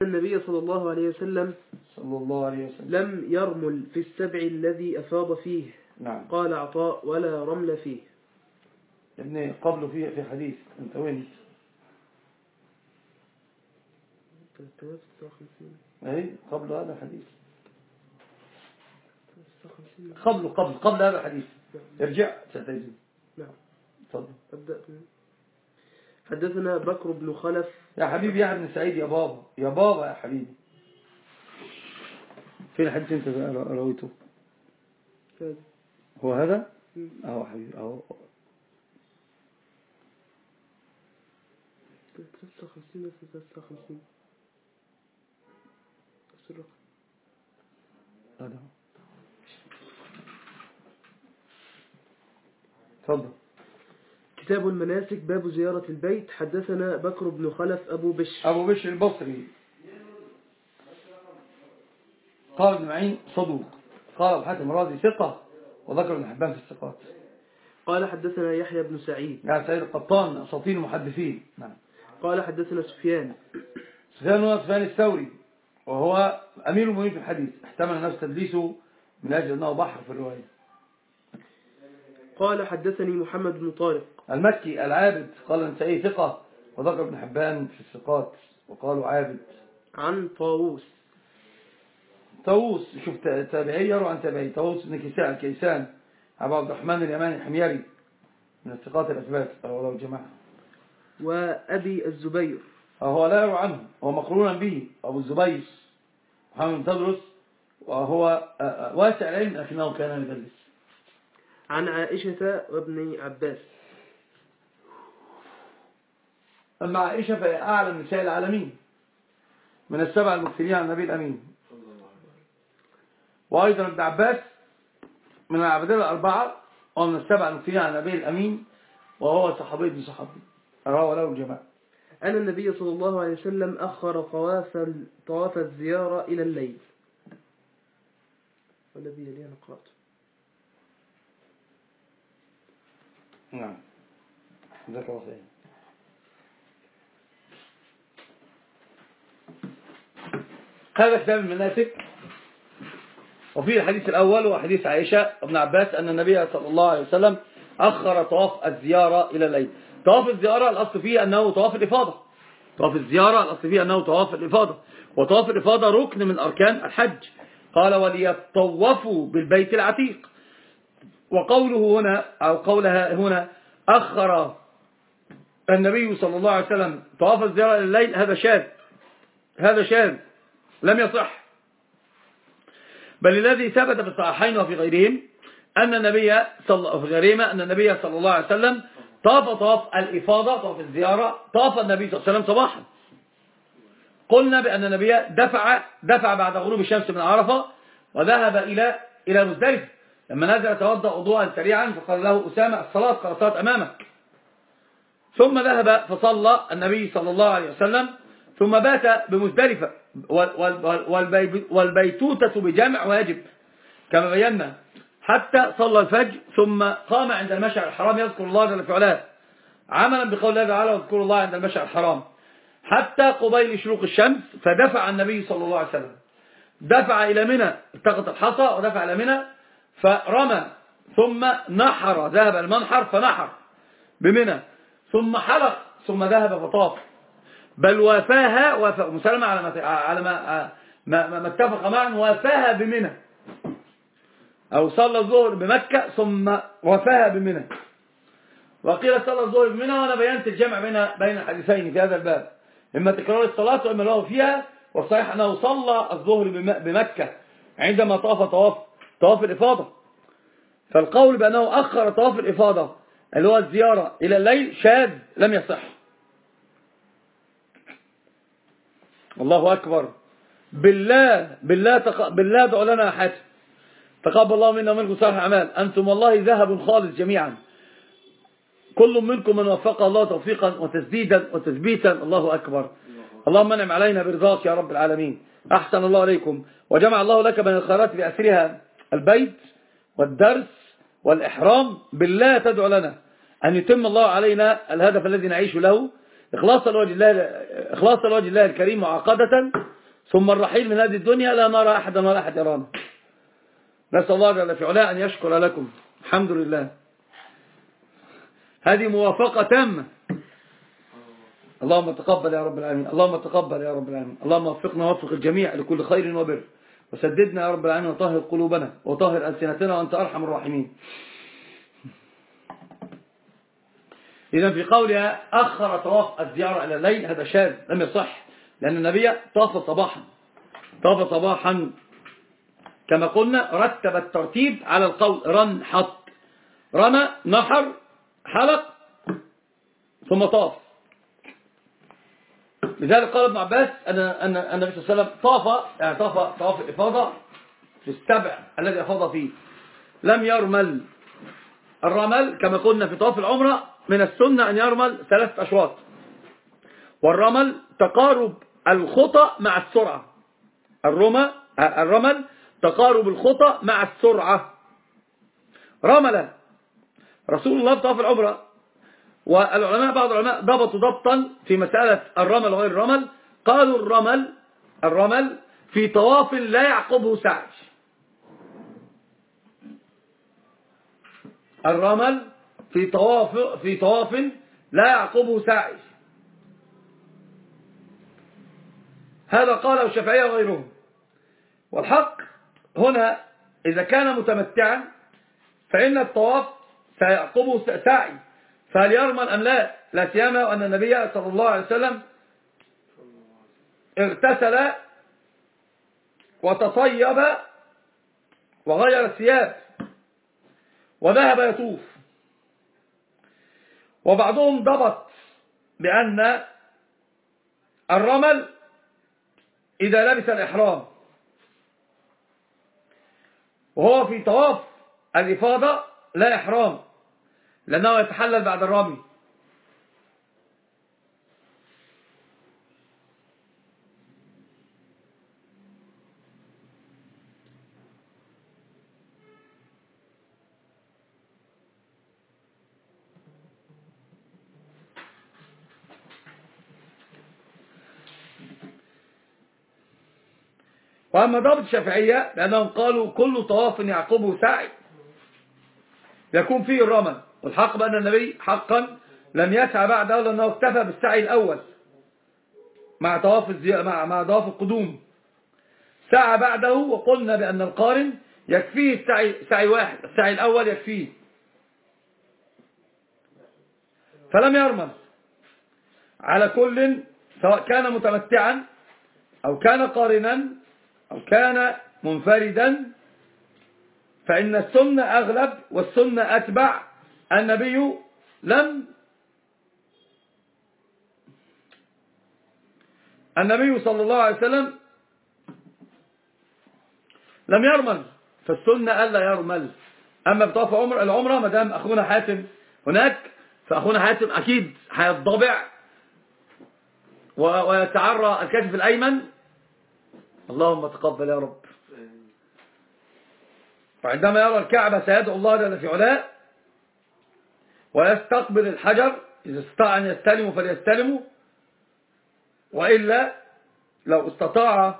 النبي صلى الله عليه وسلم لم يرمل في السبع الذي أفاض فيه. نعم. قال عطاء: ولا رمل فيه. ابن قبله في حديث انت وين؟ اي قبل هذا الحديث، قبل هذا الحديث. ارجع ستجد. نعم. تفضل. أبدأ. حدثنا بكر بن خلف. يا حبيبي يا ابن سعيد، يا بابا يا بابا يا حبيبي، فين الحديث انت رويته؟ هو هذا؟ اهو حبيبي اهو 53 53 هذا. تفضل. كتاب المناسك، باب زيارة البيت. حدثنا بكر بن خلف أبو بشر البصري قال ابن معين صدوق، قال ابو حاتم الرازي ثقة، وذكر ابن حبان في الثقات. قال حدثنا يحيى بن سعيد سعيد القطان أساطين المحدثين. نعم. قال حدثنا سفيان الثوري، وهو أمير المؤمنين في الحديث، احتمل الناس تدليسه من أجل أنه بحر في الرواية. قال حدثني محمد بن طارق المكي العابد، قال النسائي ثقة، وذكر ابن حبان في الثقات وقالوا عابد. عن طاووس، شوف تابعي يروى عن تابعي. طاووس بن كيسان أبو عبد الرحمن اليماني الحميري من الثقات الأثبات رواه الجماعة. وأبي الزبير، هو لا يروى عنه، هو مقرونا به أبو الزبير محمد بن تدرس، وهو واسع العلم لكنه كان يدلس. عن عائشة وابن عباس. أما عائشة فهي أعلم نساء العالمين من السبع المكثرين عن النبي الأمين، وأيضا ابن عباس من العبادين الأربعة ومن السبع المكثرين عن النبي الأمين، وهو صحابي ابن صحابي رواه له الجماعة. أن النبي صلى الله عليه وسلم أخر طواف الزيارة إلى الليل. والذي يليه أنا قرأته. نعم. جزاك الله خير. هذا كتاب المناسك، وفيه الحديث الأول وحديث عائشة وابن عباس أن النبي صلى الله عليه وسلم أخر طواف الزيارة إلى الليل. طواف الزيارة الأصل فيه أنه طواف الإفاضة. وطواف الإفاضة ركن من أركان الحج. قال: وليطوفوا بالبيت العتيق. وقوله هنا أو قولها هنا أخر النبي صلى الله عليه وسلم طواف الزيارة إلى الليل، هذا شاذ لم يصح. بل الذي ثبت في الصحيحين وفي غيرهم أن النبي صلى الله عليه وسلم طواف الإفاضة، طواف الزيارة، طاف النبي صلى الله عليه وسلم صباحا. قلنا بأن النبي دفع بعد غروب الشمس من عرفة وذهب إلى مزدلفة. لما نزل توضأ وضوءا سريعا فقال له أسامة: الصلاة قال: الصلاة أمامك. ثم ذهب فصلى النبي صلى الله عليه وسلم، ثم بات بمزدلفة، والبيتوتة بجمع واجب كما بينا، حتى صلى الفجر، ثم قام عند المشعر الحرام يذكر الله جل في علاه، عملا بقول الله تعالى: واذكروا الله عند المشعر الحرام، حتى قبيل شروق الشمس. فدفع النبي صلى الله عليه وسلم، دفع إلى منى، التقط الحصى ودفع إلى منى فرمى، ثم نحر، ذهب المنحر فنحر بمنى، ثم حلق، ثم ذهب فطاف. بل وافاها مسلمة على ما اتفق معا، وافاها بمنى، أو صلى الظهر بمكة ثم وافاها بمنى. وقيل صلى الظهر بمنى، وأنا بينت الجمع بين الحديثين في هذا الباب، إما تكرار الصلاة وإما له فيها. والصحيح أنه صلى الظهر بمكة عندما طواف الإفاضة. فالقول بأنه أخر طواف الإفاضة اللي هو الزيارة إلى الليل شاذ لم يصح. الله أكبر. بالله ادعوا لنا يا حاتم، تقبل الله منا ومنكم صالح الأعمال. أنتم والله ذهب خالص جميعا، كل منكم من وفق الله توفيقا وتسديدا وتثبيتا. الله أكبر. اللهم انعم علينا برضاك يا رب العالمين. أحسن الله عليكم، وجمع الله لك بين الخيرات بأسرها البيت والدرس والإحرام. بالله تدعو لنا أن يتم الله علينا الهدف الذي نعيش له إخلاصا لوجه الله الكريم معقدة، ثم الرحيل من هذه الدنيا لا نرى أحدا ولا أحد يرانا. نسأل الله جل في علاه أن يشكر لكم. الحمد لله، هذه موافقة تامة. اللهم تقبل يا رب العالمين، اللهم تقبل يا رب العالمين، اللهم وفقنا ووفق الجميع لكل خير وبر، وسددنا يا رب العالمين، وطهر قلوبنا وطهر ألسنتنا، وأنت أرحم الراحمين. إذا في قولها أخر طواف الزيارة إلى الليل، هذا شاذ لم يصح، لأن النبي طاف صباحا كما قلنا، رتب الترتيب على القول رن حط رمى نحر حلق ثم طاف. لذلك قال ابن عباس أن النبي صلى الله عليه وسلم طاف الإفاضة في السبع الذي أفاض فيه، لم يرمل. الرمل كما قلنا في طواف العمرة من السنة أن يرمل 3 أشواط، والرمل تقارب الخطى مع السرعة. الرمل تقارب الخطى مع السرعة. رمل رسول الله في طواف العمرة، والعلماء بعض العلماء ضبطوا ضبطا في مسألة الرمل وغير الرمل، قالوا الرمل في طواف لا يعقبه سعي. الرمل في طواف لا يعقبه سعي، هذا قاله الشافعية وغيرهم. والحق هنا إذا كان متمتعا فإن الطواف سيعقبه سعي، فهل يرمل أم لا؟ لا سيما وأن النبي صلى الله عليه وسلم اغتسل وتصيب وغير الثياب وذهب يطوف. وبعضهم ضبط بأن الرمل إذا لبس الإحرام، وهو في طواف الإفاضة لا إحرام، لأنه يتحلل بعد الرمي. وأما ضابط الشافعية لأنهم قالوا كل طواف يعقبه سعي يكون فيه الرمل، والحق بأن النبي حقا لم يسعى بعده، لأنه اكتفى بالسعي الأول مع طواف القدوم، سعى بعده. وقلنا بأن القارن يكفيه سعي واحد، السعي الأول يكفيه، فلم يرمل. على كل سواء كان متمتعا أو كان قارنا أو كان منفردا، فإن السنة أغلب والسنة أتبع. النبي صلى الله عليه وسلم لم يرمل، فالسنة ألا يرمل. أما بطواف العمرة ما دام أخونا حاتم هناك، فأخونا حاتم أكيد هيتضبع ويتعرى الكتف الأيمن. اللهم تقبل يا رب. وعندما يرى الكعبة سيدعو الله جل في علاه ويستقبل الحجر، إذا استطاع أن يستلمه فليستلمه، وإلا لو استطاع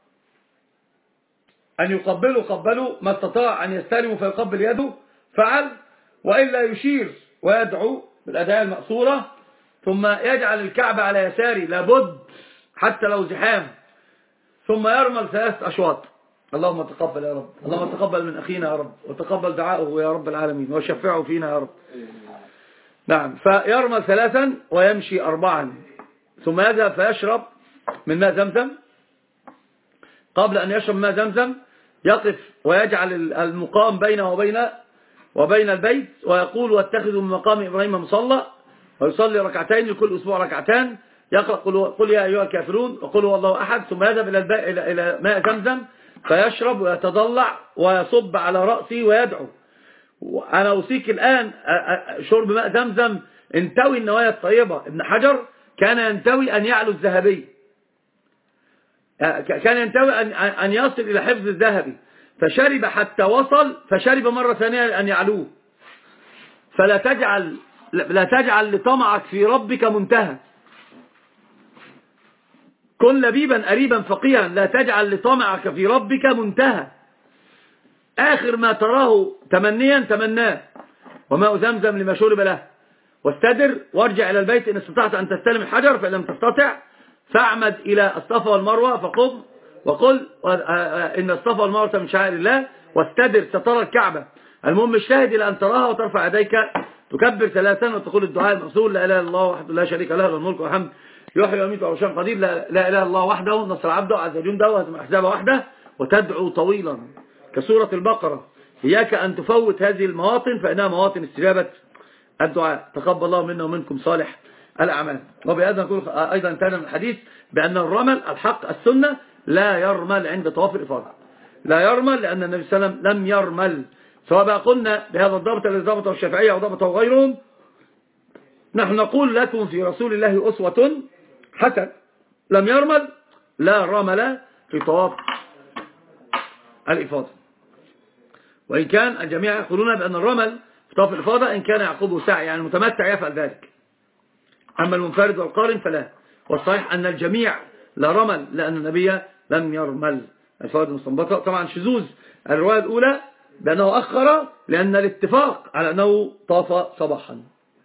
أن يقبله قبله، ما استطاع أن يستلمه فيقبل يده فعل، وإلا يشير ويدعو بالأدعية المأثورة، ثم يجعل الكعبة على يساري لابد حتى لو زحام، ثم يرمل 3 أشواط. اللهم تقبل يا رب، اللهم تقبل من أخينا يا رب، وتقبل دعاءه يا رب العالمين، وشفعه فينا يا رب. نعم، فيرمل 3 ويمشي 4، ثم يذهب فيشرب من ماء زمزم. قبل أن يشرب ماء زمزم يقف ويجعل المقام بينه وبين البيت، ويقول واتخذوا من مقام إبراهيم مصلى، ويصلي ركعتين لكل أسبوع ركعتان، يقرأ قل يا أيها الكافرون وقل هو الله أحد، ثم يذهب إلى ماء زمزم فيشرب ويتضلع ويصب على رأسه ويدعو. أنا أوصيك الآن شرب ماء زمزم انتوي النوايا الطيبة. ابن حجر كان ينتوي أن يعلو الذهبي، كان ينتوي أن يصل إلى حفظ الذهبي، فشرب حتى وصل، فشرب مرة ثانية أن يعلوه. فلا تجعل لطمعك في ربك منتهى. كن لبيبا أريبا فقيها، لا تجعل لطمعك في ربك منتهى، آخر ما تراه تمنيا تمناه، وماء زمزم لما شرب له. واستدر وارجع إلى البيت إن استطعت أن تستلم الحجر، فإن لم تستطع فاعمد إلى الصفا والمروة فقم وقل إن الصفا والمروة من شعائر الله، واستدر سترى الكعبة. المهم الشاهد إلى أن تراها وترفع يديك تكبر 3 وتقول الدعاء المأصول: لا إله إلا الله وحده لا شريك له، له الملك والحمد يحيي ويميت وهو على كل شيء قدير، لا إله إلا الله وحده نصر عبده وعز جنده وهزم أحزابه وحده. وتدعو طويلا كسورة البقرة. إياك أن تفوت هذه المواطن فإنها مواطن استجابة الدعاء. تقبل الله منا ومنكم صالح الأعمال. وبهذا نقول أيضا انتهينا من الحديث بأن الرمل الحق السنة لا يرمل عند طواف الإفاضة، لا يرمل، لأن النبي صلى الله عليه وسلم لم يرمل. سواء بقى قلنا بهذا الضبط الذي ضبطه الشافعية أو ضبطه غيرهم، نحن نقول لكم في رسول الله أسوة حسنة، لم يرمل، لا رمل في طواف الإفاضة. وإن كان الجميع يقولون بأن الرمل في طواف الإفاضة إن كان يعقبه سعي، يعني المتمتع يفعل ذلك، أما المنفرد والقارن فلا. والصحيح أن الجميع لا رمل، لأن النبي لم يرمل. الفوائد المستنبطة طبعا شذوذ الرواية الأولى بأنه أخر، لأن الاتفاق على أنه طاف صباحا.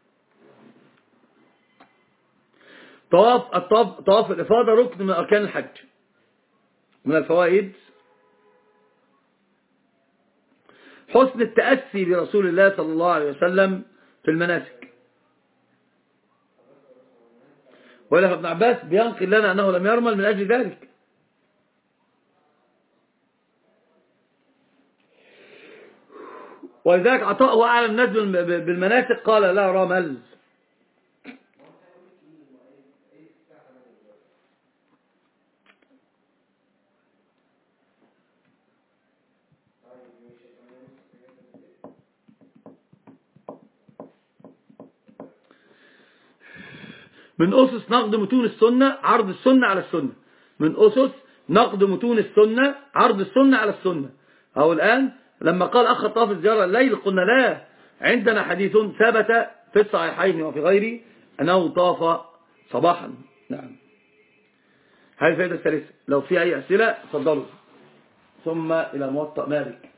طواف الإفاضة ركن من أركان الحج. من الفوائد حسن التأسي برسول الله صلى الله عليه وسلم في المناسك. وإلى ابن عباس بينقل لنا أنه لم يرمل من أجل ذلك. ولذلك عطاء أعلم الناس بالمناسك قال لا رمل. من أسس نقد متون السنة عرض السنة على السنة. من أسس نقد متون السنة عرض السنة على السنة. أو الآن لما قال أخ طاف الزيارة الليل قلنا لا، عندنا حديث ثبت في الصحيحين وفي غيره أنه طاف صباحا. نعم. هذه الفائدة الثالثة. لو في أي أسئلة تفضلوا. ثم إلى موطأ مالك.